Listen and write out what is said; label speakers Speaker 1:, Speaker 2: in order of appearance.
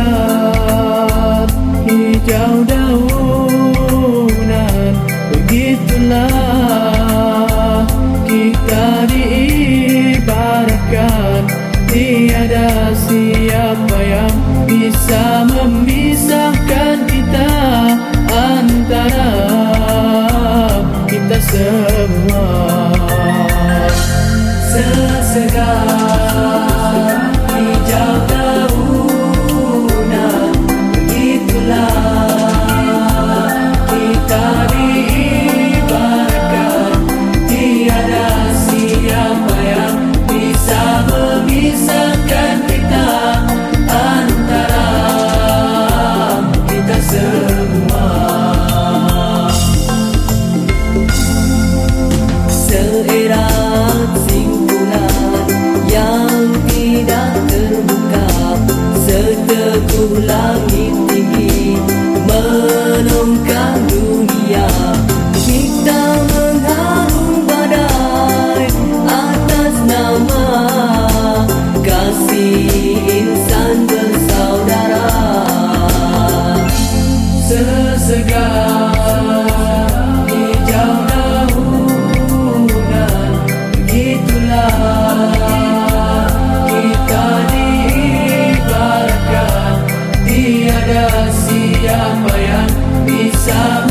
Speaker 1: segar, hijau daunan. Begitulah kita diibaratkan, tiada siapa yang bisa memisahkan kita antara kita semua. Sesegar hijau daunan, begitulah kita diibaratkan, tiada siapa yang bisa memisahkan kita antara kita semua. Seerat simpulan yang tidak terbuka, seteguh langit tinggi menongkang dunia. Kita mengharung badai atas nama kasih insan bersaudara. Sesegar hijau daunan, begitulah kita diibaratkan, tiada siapa yang bisa